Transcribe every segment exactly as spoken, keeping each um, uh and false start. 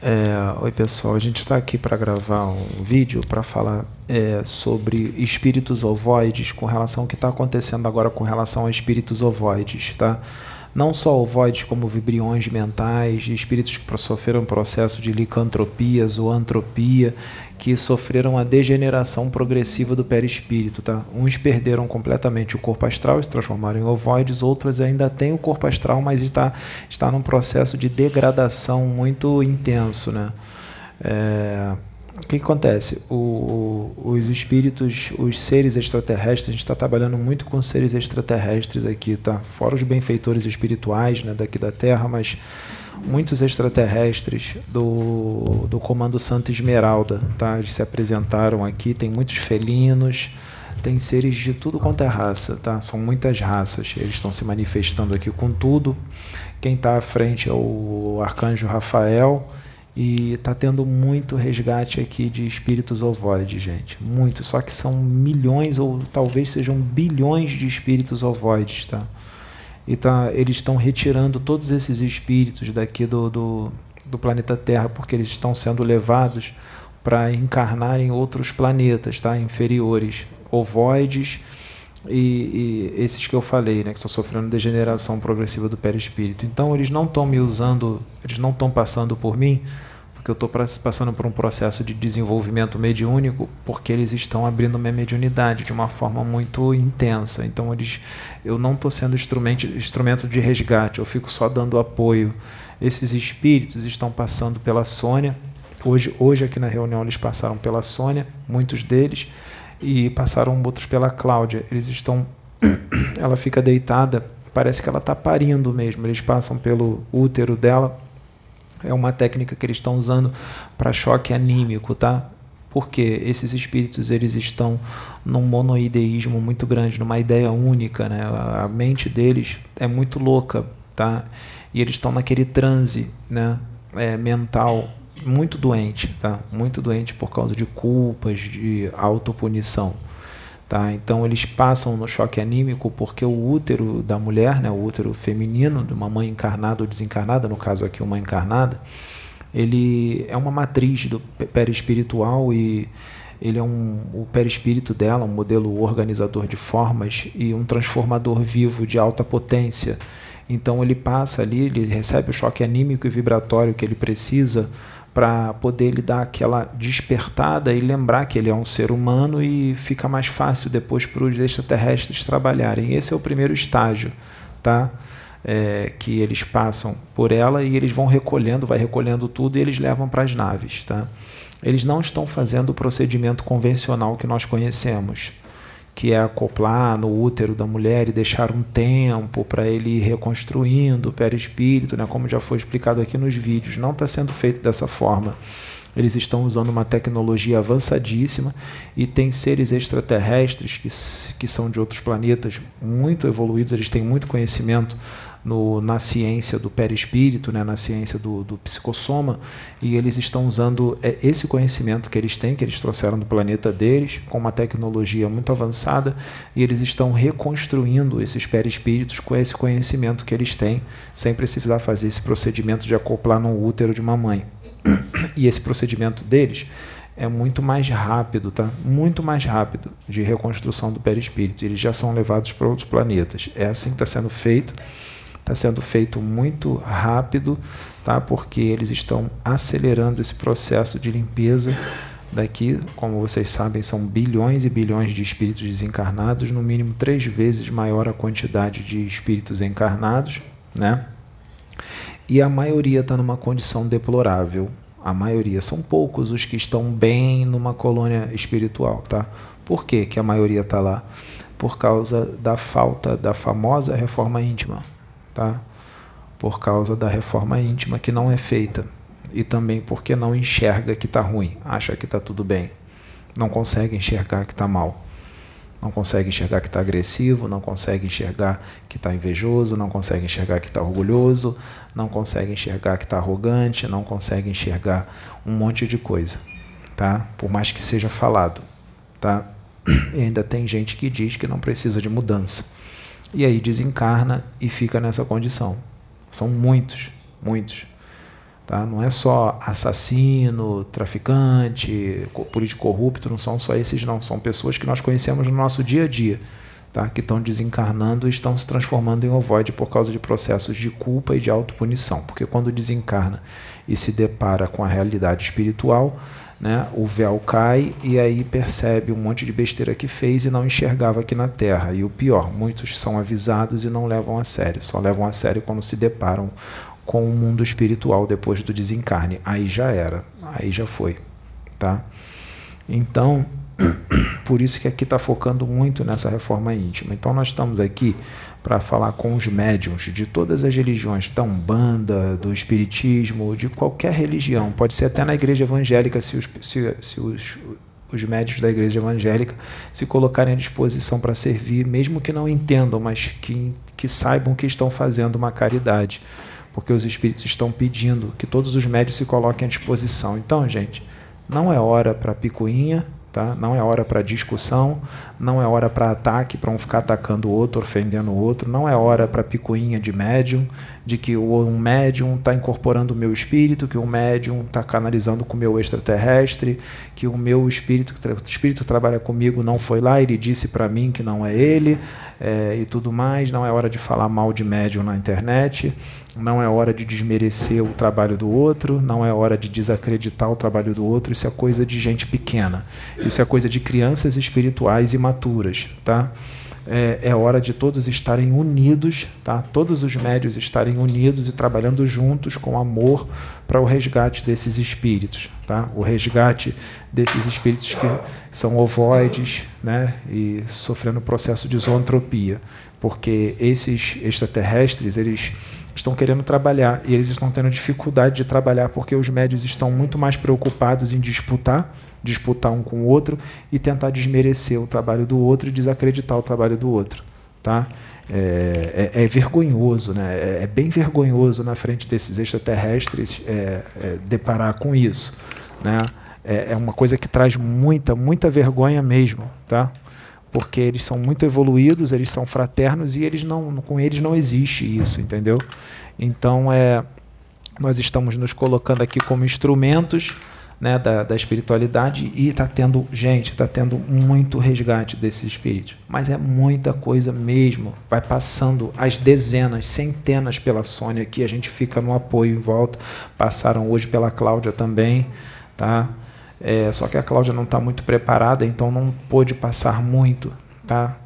É, oi pessoal, a gente está aqui para gravar um vídeo para falar é, sobre espíritos ovoides com relação ao que está acontecendo agora com relação a espíritos ovoides, tá? Não só ovoides como vibriões mentais, espíritos que sofreram processo de licantropia, zoantropia, que sofreram a degeneração progressiva do perispírito, tá? Uns perderam completamente o corpo astral e se transformaram em ovoides, outros ainda têm o corpo astral, mas está, está num processo de degradação muito intenso, né? É... O que, que acontece? O, os espíritos, os seres extraterrestres, a gente está trabalhando muito com seres extraterrestres aqui, tá? Fora os benfeitores espirituais, né, daqui da Terra, mas muitos extraterrestres do, do Comando Santa Esmeralda, tá? Eles se apresentaram aqui, tem muitos felinos, tem seres de tudo quanto é raça, tá? São muitas raças, eles estão se manifestando aqui com tudo. Quem está à frente é o Arcanjo Rafael. E está tendo muito resgate aqui de espíritos ovoides, gente. Muito. Só que são milhões ou talvez sejam bilhões de espíritos ovoides, tá? E tá, eles estão retirando todos esses espíritos daqui do, do, do planeta Terra, porque eles estão sendo levados para encarnar em outros planetas, tá? Inferiores. Ovoides e, e esses que eu falei, né? Que estão sofrendo degeneração progressiva do perispírito. Então, eles não estão me usando, eles não estão passando por mim, porque eu estou passando por um processo de desenvolvimento mediúnico, porque eles estão abrindo minha mediunidade de uma forma muito intensa. Então, eles, eu não estou sendo instrumento, instrumento de resgate, eu fico só dando apoio. Esses espíritos estão passando pela Sônia. Hoje, hoje aqui na reunião, eles passaram pela Sônia, muitos deles, e passaram outros pela Cláudia. Eles estão... Ela fica deitada, parece que ela está parindo mesmo. Eles passam pelo útero dela. É uma técnica que eles estão usando para choque anímico, tá? Porque esses espíritos, eles estão num monoideísmo muito grande, numa ideia única, né? A mente deles é muito louca, tá? E eles estão naquele transe, né? É, mental muito doente, tá? Muito doente por causa de culpas, de autopunição. Tá? Então eles passam no choque anímico porque o útero da mulher, né, o útero feminino de uma mãe encarnada ou desencarnada, no caso aqui uma encarnada, ele é uma matriz do perispiritual e ele é um, o perispírito dela, um modelo organizador de formas e um transformador vivo de alta potência. Então ele passa ali, ele recebe o choque anímico e vibratório que ele precisa para poder lhe dar aquela despertada e lembrar que ele é um ser humano, e fica mais fácil depois para os extraterrestres trabalharem. Esse é o primeiro estágio, tá? É, que eles passam por ela e eles vão recolhendo, vai recolhendo tudo e eles levam para as naves, tá? Eles não estão fazendo o procedimento convencional que nós conhecemos, que é acoplar no útero da mulher e deixar um tempo para ele ir reconstruindo o perispírito, né? Como já foi explicado aqui nos vídeos. Não está sendo feito dessa forma. Eles estão usando uma tecnologia avançadíssima e tem seres extraterrestres que, que são de outros planetas muito evoluídos, eles têm muito conhecimento no, na ciência do perispírito, né, na ciência do, do psicossoma, e eles estão usando esse conhecimento que eles têm, que eles trouxeram do planeta deles, com uma tecnologia muito avançada, e eles estão reconstruindo esses perispíritos com esse conhecimento que eles têm, sem precisar fazer esse procedimento de acoplar no útero de uma mãe. E esse procedimento deles é muito mais rápido, tá? Muito mais rápido de reconstrução do perispírito. Eles já são levados para outros planetas. É assim que está sendo feito. Está sendo feito muito rápido, tá? Porque eles estão acelerando esse processo de limpeza daqui. Como vocês sabem, são bilhões e bilhões de espíritos desencarnados, no mínimo três vezes maior a quantidade de espíritos encarnados, né? E a maioria está numa condição deplorável. A maioria, são poucos os que estão bem numa colônia espiritual, tá? Por que que a maioria está lá? Por causa da falta da famosa reforma íntima, tá? Por causa da reforma íntima que não é feita. E também porque não enxerga que está ruim, acha que está tudo bem. Não consegue enxergar que está mal. Não consegue enxergar que está agressivo, não consegue enxergar que está invejoso, não consegue enxergar que está orgulhoso, não consegue enxergar que está arrogante, não consegue enxergar um monte de coisa, tá? Por mais que seja falado, tá? E ainda tem gente que diz que não precisa de mudança. E aí desencarna e fica nessa condição. São muitos, muitos. Tá? Não é só assassino, traficante, político corrupto, não são só esses não, são pessoas que nós conhecemos no nosso dia a dia, tá? Que estão desencarnando e estão se transformando em ovoide por causa de processos de culpa e de autopunição, porque quando desencarna e se depara com a realidade espiritual, né, o véu cai e aí percebe um monte de besteira que fez e não enxergava aqui na Terra. E o pior, muitos são avisados e não levam a sério, só levam a sério quando se deparam com o mundo espiritual depois do desencarne. Aí já era, aí já foi, tá? Então, por isso que aqui está focando muito nessa reforma íntima. Então nós estamos aqui para falar com os médiuns de todas as religiões, da Umbanda, do Espiritismo, de qualquer religião, pode ser até na igreja evangélica, se os, se, se os, os médiuns da igreja evangélica se colocarem à disposição para servir, mesmo que não entendam, mas que, que saibam que estão fazendo uma caridade, porque os espíritos estão pedindo que todos os médiuns se coloquem à disposição. Então, gente, não é hora para picuinha, tá? Não é hora para discussão, não é hora para ataque, para um ficar atacando o outro, ofendendo o outro, não é hora para picuinha de médium, de que um médium está incorporando o meu espírito, que um médium está canalizando com o meu extraterrestre, que o meu espírito, o espírito que trabalha comigo não foi lá, ele disse para mim que não é ele, é, e tudo mais. Não é hora de falar mal de médium na internet, não é hora de desmerecer o trabalho do outro, não é hora de desacreditar o trabalho do outro. Isso é coisa de gente pequena, isso é coisa de crianças espirituais imaturas, tá? É, é hora de todos estarem unidos, tá? Todos os médiuns estarem unidos e trabalhando juntos com amor para o resgate desses espíritos, tá? O resgate desses espíritos que são ovoides, né? E sofrendo processo de zoantropia, porque esses extraterrestres, eles estão querendo trabalhar e eles estão tendo dificuldade de trabalhar porque os médiuns estão muito mais preocupados em disputar, disputar um com o outro e tentar desmerecer o trabalho do outro e desacreditar o trabalho do outro, tá? É, é, é vergonhoso, né? É, é bem vergonhoso na frente desses extraterrestres é, é, deparar com isso, né? É, é uma coisa que traz muita, muita vergonha mesmo, tá? Porque eles são muito evoluídos, eles são fraternos e eles não, com eles não existe isso, entendeu? Então, é, nós estamos nos colocando aqui como instrumentos, né, da, da espiritualidade e está tendo, gente, está tendo muito resgate desses espíritos, mas é muita coisa mesmo, vai passando as dezenas, centenas pela Sônia aqui, a gente fica no apoio em volta, passaram hoje pela Cláudia também, tá? É, só que a Cláudia não está muito preparada, então não pôde passar muito, tá?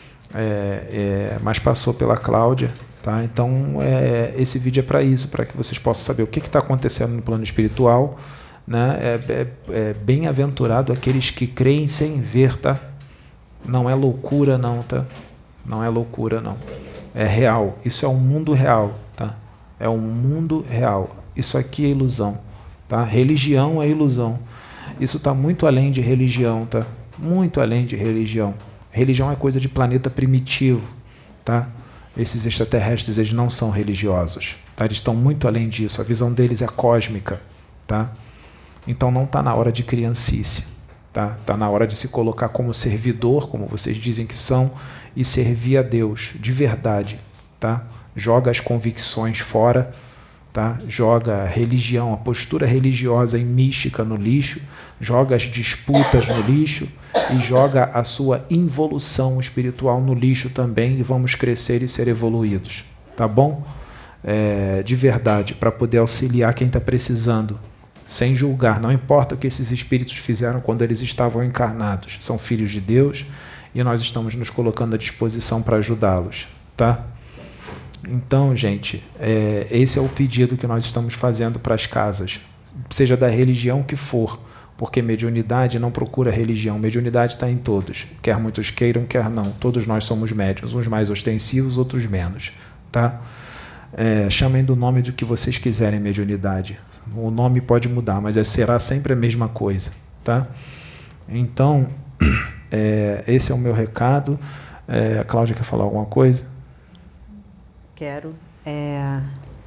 É, é, mas passou pela Cláudia, tá? Então é, esse vídeo é para isso, para que vocês possam saber o que está acontecendo no plano espiritual, né? É, é, é bem-aventurado aqueles que creem sem ver, tá? Não é loucura não, tá? Não é loucura não, é real. Isso é um mundo real, tá? É um mundo real. Isso aqui é ilusão, tá? Religião é ilusão. Isso está muito além de religião, tá? Muito além de religião. Religião é coisa de planeta primitivo, tá? Esses extraterrestres, eles não são religiosos, tá? Eles estão muito além disso. A visão deles é cósmica, tá? Então não está na hora de criancice, tá? Está na hora de se colocar como servidor, como vocês dizem que são, e servir a Deus de verdade, tá? Joga as convicções fora, tá? Joga a religião, a postura religiosa e mística no lixo, joga as disputas no lixo e joga a sua involução espiritual no lixo também, e vamos crescer e ser evoluídos, tá bom? É, de verdade, para poder auxiliar quem está precisando, sem julgar, não importa o que esses espíritos fizeram quando eles estavam encarnados, são filhos de Deus e nós estamos nos colocando à disposição para ajudá-los, tá? Então, gente, é, esse é o pedido que nós estamos fazendo para as casas, seja da religião que for, porque mediunidade não procura religião, mediunidade está em todos, quer muitos queiram, quer não, todos nós somos médiuns, uns mais ostensivos, outros menos, tá? É, chamem do nome do que vocês quiserem, mediunidade. O nome pode mudar, mas é, será sempre a mesma coisa, tá? Então, é, esse é o meu recado. É, a Cláudia quer falar alguma coisa? Quero. É...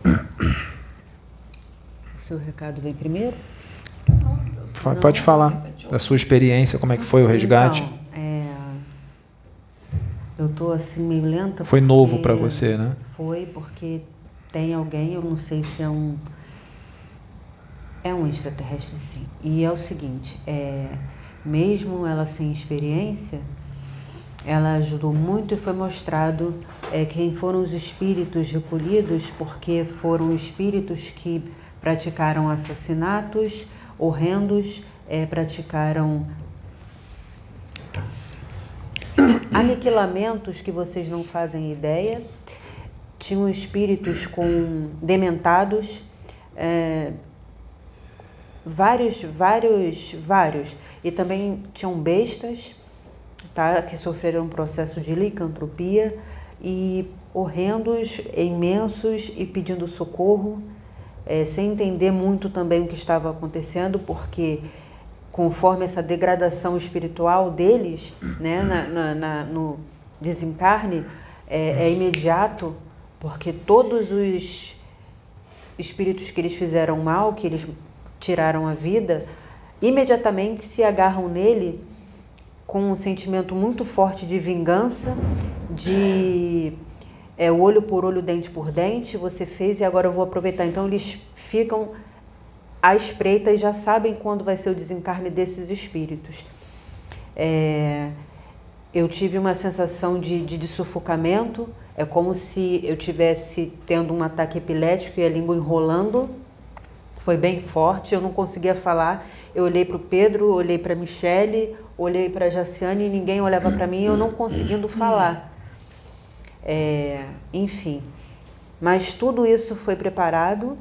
O seu recado vem primeiro? Não, pode falar da sua experiência, como é que foi o resgate? Então, é... eu estou assim meio lenta. Foi novo para você, né? Foi porque tem alguém, eu não sei se é um, É um extraterrestre, sim. E é o seguinte, é, mesmo ela sem experiência, ela ajudou muito e foi mostrado é, quem foram os espíritos recolhidos, porque foram espíritos que praticaram assassinatos horrendos, é, praticaram aniquilamentos que vocês não fazem ideia. Tinham espíritos com dementados, é, vários, vários, vários. E também tinham bestas, tá, que sofreram um processo de licantropia e horrendos, imensos e pedindo socorro, é, sem entender muito também o que estava acontecendo, porque conforme essa degradação espiritual deles, né, na, na, na, no desencarne, é, é imediato, porque todos os espíritos que eles fizeram mal, que eles tiraram a vida, imediatamente se agarram nele com um sentimento muito forte de vingança, de é, olho por olho, dente por dente, você fez e agora eu vou aproveitar. Então eles ficam à espreita e já sabem quando vai ser o desencarne desses espíritos. É, eu tive uma sensação de, de, de sufocamento, é como se eu tivesse tendo um ataque epilético e a língua enrolando, foi bem forte, eu não conseguia falar. Eu olhei para o Pedro, olhei para a Michele, olhei para a Jaciane e ninguém olhava para mim, eu não conseguindo falar. É, enfim, mas tudo isso foi preparado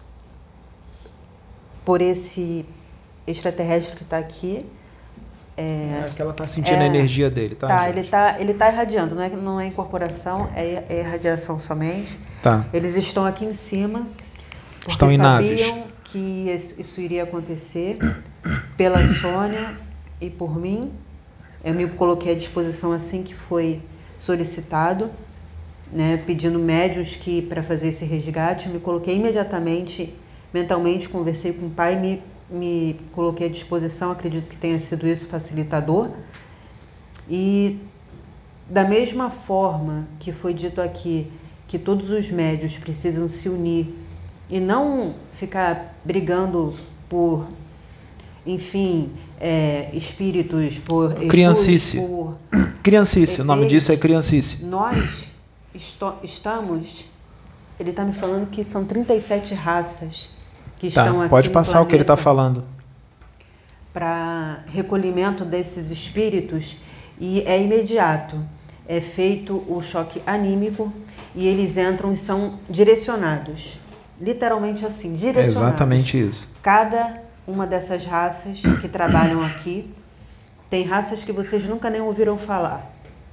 por esse extraterrestre que está aqui. É, é que ela está sentindo é, a energia dele, tá? Tá, gente? ele está ele tá irradiando, não é, não é incorporação, é, é irradiação somente. Tá. Eles estão aqui em cima, porque estão em naves. sabiam que isso iria acontecer pela Sônia e por mim. Eu me coloquei à disposição assim que foi solicitado, né, pedindo médiuns que para fazer esse resgate. Eu me coloquei imediatamente, mentalmente, conversei com o pai, me, me coloquei à disposição, acredito que tenha sido isso facilitador. E da mesma forma que foi dito aqui, que todos os médiuns precisam se unir e não ficar brigando por, enfim, é, espíritos, por criancice. Jesus, por criancice, o nome disso é criancice. Nós esto, estamos, ele está me falando que são trinta e sete raças que tá, estão aqui. Pode passar o que ele está falando. Para recolhimento desses espíritos, e é imediato. É feito o choque anímico e eles entram e são direcionados. Literalmente assim, direcionados. É exatamente isso. Cada uma dessas raças que trabalham aqui, tem raças que vocês nunca nem ouviram falar.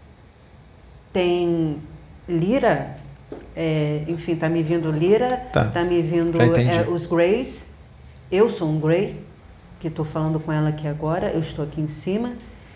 Tem Lyra, é, enfim, tá me vindo Lyra, tá, tá me vindo é, os Greys. Eu sou um Grey, que estou falando com ela aqui agora, eu estou aqui em cima.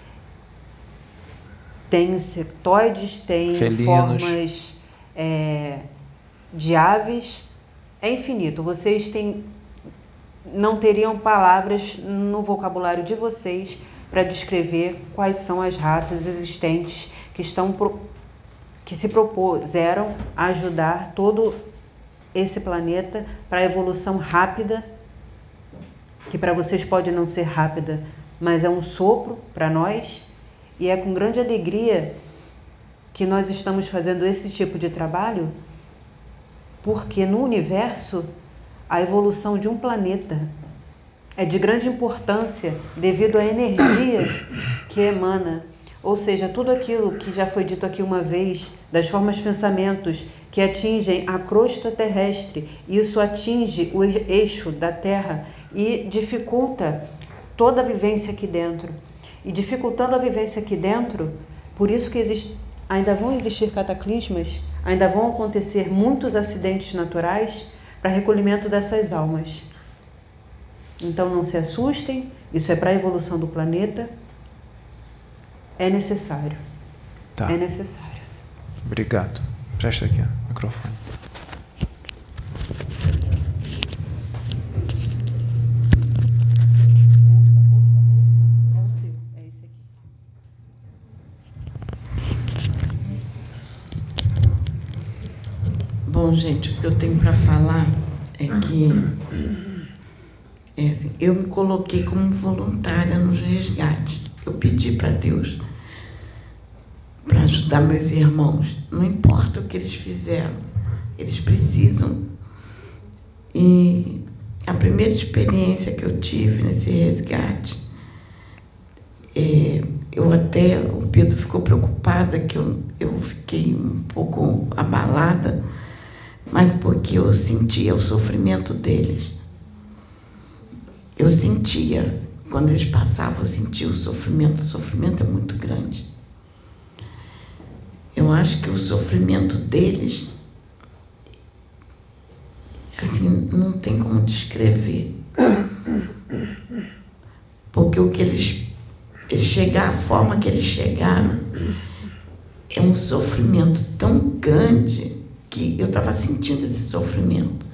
Tem insectoides, tem felinos, formas é, de aves, é infinito. Vocês têm, não teriam palavras no vocabulário de vocês para descrever quais são as raças existentes que, estão pro, que se propuseram a ajudar todo esse planeta para a evolução rápida, que para vocês pode não ser rápida, mas é um sopro para nós. E é com grande alegria que nós estamos fazendo esse tipo de trabalho, porque no universo a evolução de um planeta é de grande importância devido à energia que emana. Ou seja, tudo aquilo que já foi dito aqui uma vez, das formas de pensamentos que atingem a crosta terrestre, isso atinge o eixo da Terra e dificulta toda a vivência aqui dentro. E dificultando a vivência aqui dentro, por isso que existe, ainda vão existir cataclismas, ainda vão acontecer muitos acidentes naturais para recolhimento dessas almas. Então não se assustem, isso é para a evolução do planeta, é necessário. Tá. É necessário. Obrigado. Presta aqui o microfone. Bom, gente, o que eu tenho para falar é que É assim, eu me coloquei como voluntária nos resgates. Eu pedi para Deus para ajudar meus irmãos. Não importa o que eles fizeram, eles precisam. E a primeira experiência que eu tive nesse resgate, é, eu até, o Pedro ficou preocupada que eu, eu fiquei um pouco abalada, mas porque eu sentia o sofrimento deles. Eu sentia, quando eles passavam, eu sentia o sofrimento. O sofrimento é muito grande. Eu acho que o sofrimento deles, assim, não tem como descrever. Porque o que eles, eles chegaram, a forma que eles chegaram, é um sofrimento tão grande que eu estava sentindo esse sofrimento.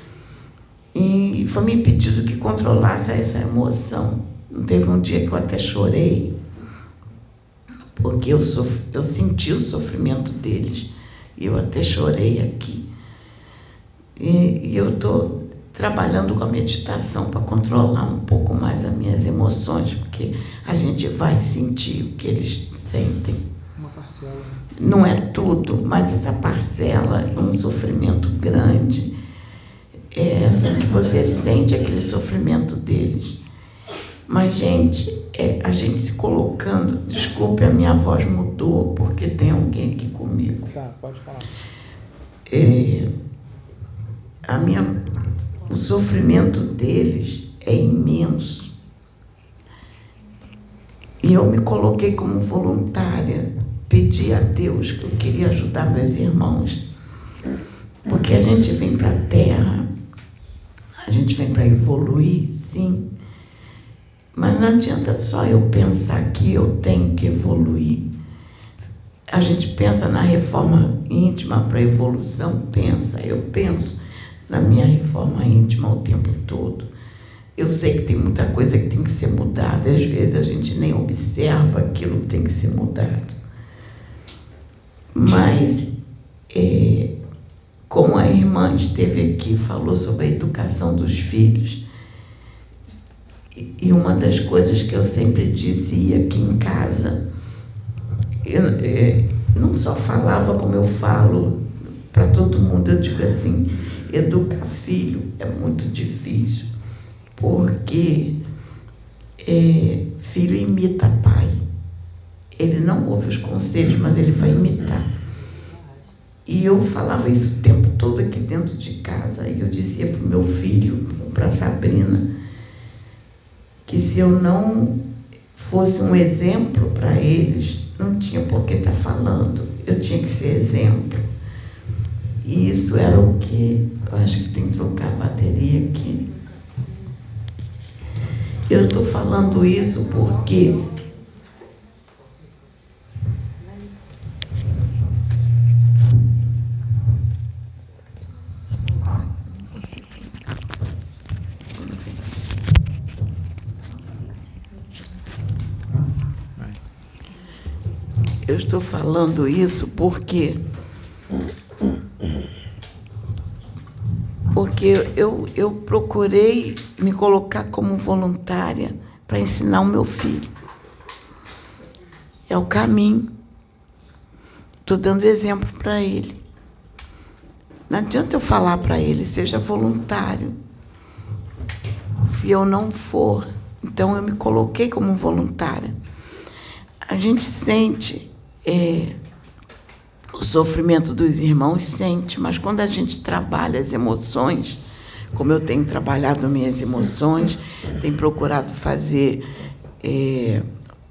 E foi me pedido que controlasse essa emoção. Teve um dia que eu até chorei, porque eu, sof... eu senti o sofrimento deles, e eu até chorei aqui. E, e eu estou trabalhando com a meditação para controlar um pouco mais as minhas emoções, porque a gente vai sentir o que eles sentem. Uma parcela. Não é tudo, mas essa parcela é um sofrimento grande. É assim que você sente aquele sofrimento deles. Mas, gente, é, a gente se colocando... Desculpe, a minha voz mudou, porque tem alguém aqui comigo. Tá, pode falar. É, a minha, o sofrimento deles é imenso. E eu me coloquei como voluntária, pedi a Deus que eu queria ajudar meus irmãos. Porque a gente vem para a Terra, a gente vem para evoluir, sim, mas não adianta só eu pensar que eu tenho que evoluir. A gente pensa na reforma íntima para evolução, pensa, eu penso na minha reforma íntima o tempo todo. Eu sei que tem muita coisa que tem que ser mudada, às vezes a gente nem observa aquilo que tem que ser mudado. Mas, é, como a irmã esteve aqui, falou sobre a educação dos filhos, e uma das coisas que eu sempre dizia aqui em casa, eu, é, não só falava como eu falo para todo mundo, eu digo assim, educar filho é muito difícil, porque é, filho imita pai. Ele não ouve os conselhos, mas ele vai imitar. E eu falava isso o tempo todo aqui dentro de casa. E eu dizia para o meu filho, para a Sabrina, que se eu não fosse um exemplo para eles, não tinha por que estar falando. Eu tinha que ser exemplo. E isso era o que... Eu acho que tem que trocar a bateria aqui. Eu estou falando isso porque... Eu estou falando isso porque... Porque eu, eu procurei me colocar como voluntária para ensinar o meu filho. É o caminho. Estou dando exemplo para ele. Não adianta eu falar para ele, seja voluntário. Se eu não for, então eu me coloquei como voluntária. A gente sente é, o sofrimento dos irmãos, sente, mas quando a gente trabalha as emoções, como eu tenho trabalhado minhas emoções, tenho procurado fazer é,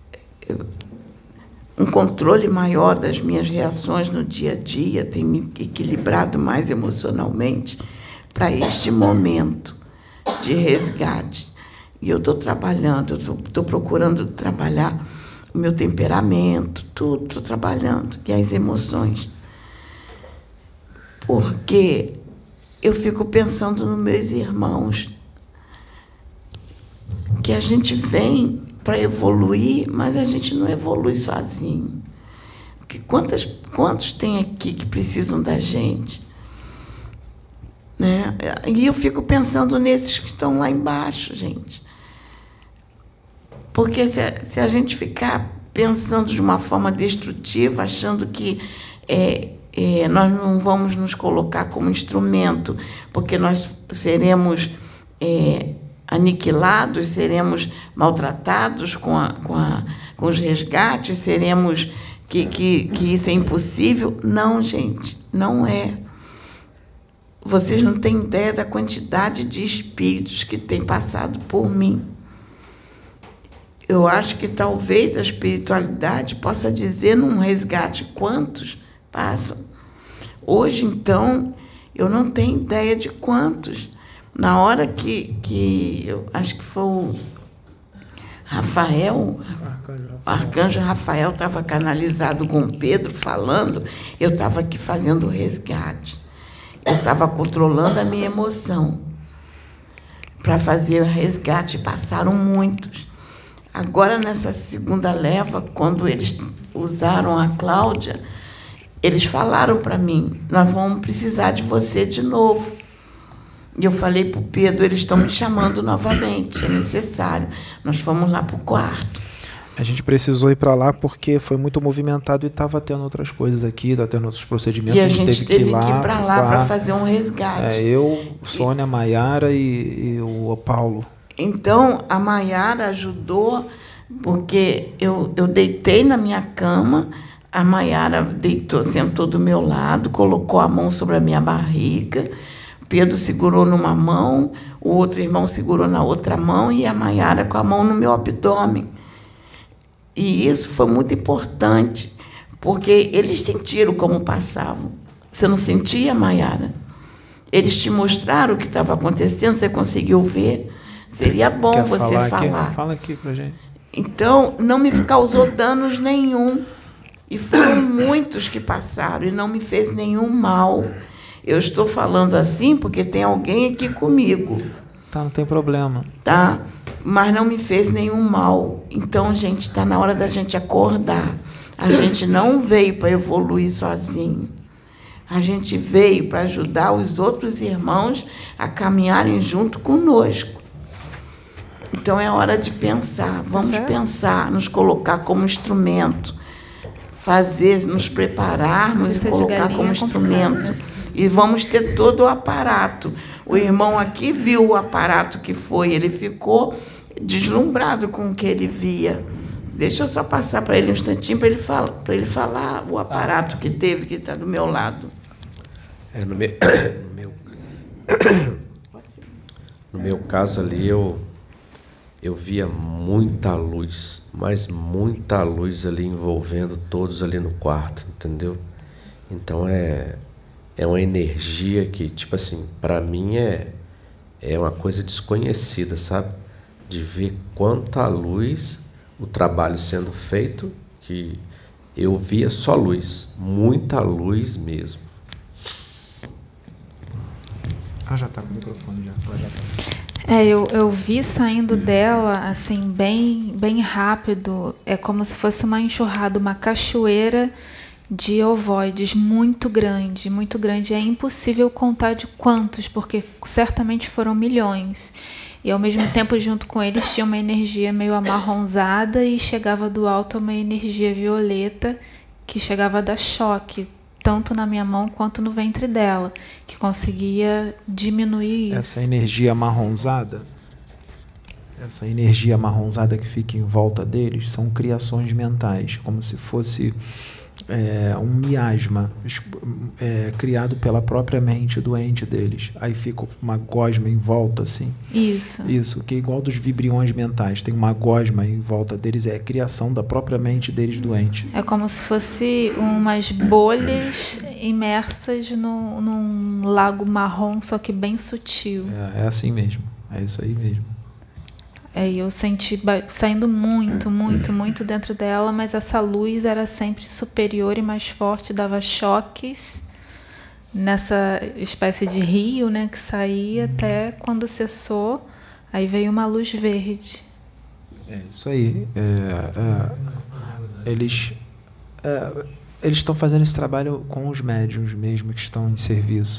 um controle maior das minhas reações no dia a dia, tenho me equilibrado mais emocionalmente para este momento de resgate. E eu estou trabalhando, estou procurando trabalhar o meu temperamento, tudo, estou trabalhando, e as emoções. Porque eu fico pensando nos meus irmãos, que a gente vem para evoluir, mas a gente não evolui sozinho. Porque quantas, quantos tem aqui que precisam da gente? né? E eu fico pensando nesses que estão lá embaixo, gente. Porque se a, se a gente ficar pensando de uma forma destrutiva, achando que é, é, nós não vamos nos colocar como instrumento, porque nós seremos é, aniquilados, seremos maltratados com, a, com, a, com os resgates, seremos que, que, que isso é impossível. Não, gente, não é. Vocês não têm ideia da quantidade de espíritos que têm passado por mim. Eu acho que talvez a espiritualidade possa dizer num resgate quantos passam. Hoje, então, eu não tenho ideia de quantos. Na hora que, que eu acho que foi o Rafael, o Arcanjo Rafael estava canalizado com o Pedro falando, eu estava aqui fazendo o resgate. Eu estava controlando a minha emoção para fazer o resgate. Passaram muitos. Agora, nessa segunda leva, quando eles usaram a Cláudia, eles falaram para mim, nós vamos precisar de você de novo. E eu falei para o Pedro, eles estão me chamando novamente, é necessário. Nós fomos lá para o quarto. A gente precisou ir para lá porque foi muito movimentado e estava tendo outras coisas aqui, estava tendo outros procedimentos. E a gente, a gente teve, teve que ir, ir para lá para fazer um resgate. É, eu, Sônia, e... Maiara e, e o Paulo. Então, a Maiara ajudou, porque eu, eu deitei na minha cama, a Maiara deitou, sentou do meu lado, colocou a mão sobre a minha barriga, Pedro segurou numa mão, o outro irmão segurou na outra mão e a Maiara com a mão no meu abdômen. E isso foi muito importante, porque eles sentiram como passavam. Você não sentia, Maiara? Eles te mostraram o que estava acontecendo, você conseguiu ver? Seria bom Quer você falar. falar. Aqui? Fala aqui pra gente. Então, não me causou danos nenhum. E foram muitos que passaram e não me fez nenhum mal. Eu estou falando assim porque tem alguém aqui comigo. Tá, não tem problema. Tá? Mas não me fez nenhum mal. Então, gente, está na hora da gente acordar. A gente não veio para evoluir sozinho. A gente veio para ajudar os outros irmãos a caminharem junto conosco. Então, é hora de pensar. Vamos tá pensar, nos colocar como instrumento, fazer, nos prepararmos e colocar como instrumento. E vamos ter todo o aparato. O irmão aqui viu o aparato que foi, ele ficou deslumbrado com o que ele via. Deixa eu só passar para ele um instantinho para ele, fala, para ele falar o aparato que teve, que está do meu lado. É, no, meu, no, meu, no meu caso ali, eu, eu via muita luz, mas muita luz ali envolvendo todos ali no quarto, entendeu? Então, é, é uma energia que, tipo assim, para mim é, é uma coisa desconhecida, sabe? De ver quanta luz, o trabalho sendo feito, que eu via só luz, muita luz mesmo. Ah, já tá com o microfone, já. já tá. É, eu, eu vi saindo dela, assim, bem, bem rápido. É como se fosse uma enxurrada, uma cachoeira de ovoides muito grande, muito grande. É impossível contar de quantos, porque certamente foram milhões. E, ao mesmo tempo, junto com eles, tinha uma energia meio amarronzada e chegava do alto uma energia violeta que chegava a dar choque, tanto na minha mão quanto no ventre dela, que conseguia diminuir isso. Essa energia amarronzada, essa energia amarronzada que fica em volta deles, são criações mentais, como se fosse é, um miasma é, criado pela própria mente doente deles. Aí fica uma gosma em volta, assim. Isso. Isso, que é igual dos vibriões mentais. Tem uma gosma em volta deles, é a criação da própria mente deles doente. É como se fosse umas bolhas imersas no, num lago marrom, só que bem sutil. É, é assim mesmo, é isso aí mesmo. É, eu senti saindo muito, muito, muito dentro dela, mas essa luz era sempre superior e mais forte, dava choques nessa espécie de rio, né, que saía até quando cessou, aí veio uma luz verde. É isso aí. É, é, eles é, eles estão fazendo esse trabalho com os médiuns mesmo que estão em serviço,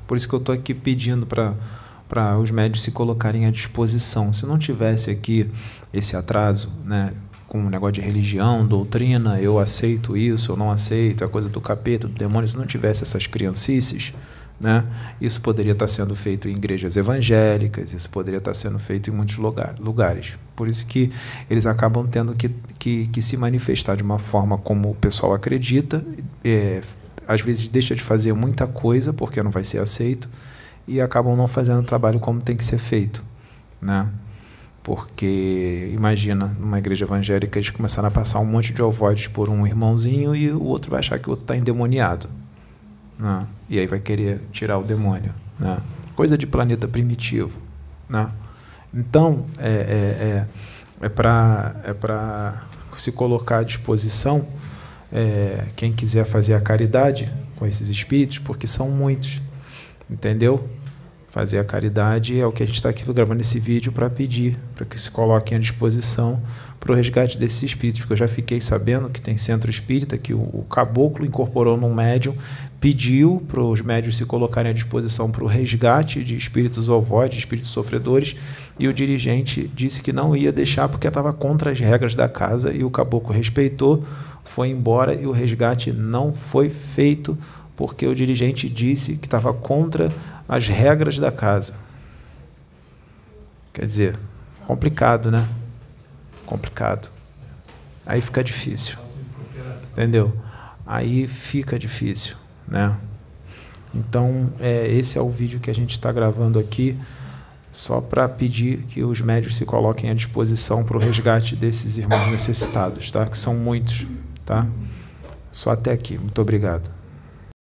Por isso que eu estou aqui pedindo para para os médios se colocarem à disposição. Se não tivesse aqui esse atraso, né, com o negócio de religião, doutrina, eu aceito isso, eu não aceito, é coisa do capeta, do demônio, se não tivesse essas criancices, né, isso poderia estar sendo feito em igrejas evangélicas, isso poderia estar sendo feito em muitos lugar, lugares. Por isso que eles acabam tendo que, que, que se manifestar de uma forma como o pessoal acredita, é, às vezes deixa de fazer muita coisa porque não vai ser aceito, e acabam não fazendo o trabalho como tem que ser feito, né? Porque, imagina, numa igreja evangélica, eles começaram a passar um monte de ovoides por um irmãozinho e o outro vai achar que o outro está endemoniado, né? E aí vai querer tirar o demônio, né? Coisa de planeta primitivo, né? Então, é, é, é, é para é para se colocar à disposição, é, quem quiser fazer a caridade com esses espíritos, porque são muitos, entendeu? Fazer a caridade é o que a gente está aqui gravando esse vídeo para pedir, para que se coloquem à disposição para o resgate desses espíritos, porque eu já fiquei sabendo que tem centro espírita que o, o caboclo incorporou num médium, pediu para os médios se colocarem à disposição para o resgate de espíritos ovoides, de espíritos sofredores, e o dirigente disse que não ia deixar porque estava contra as regras da casa, e o caboclo respeitou, foi embora e o resgate não foi feito porque o dirigente disse que estava contra as regras da casa. Quer dizer, complicado, né? Complicado. Aí fica difícil. Entendeu? Aí fica difícil, né? Então, é, esse é o vídeo que a gente está gravando aqui, só para pedir que os médios se coloquem à disposição para o resgate desses irmãos necessitados, tá? Que são muitos, tá? Só até aqui. Muito obrigado.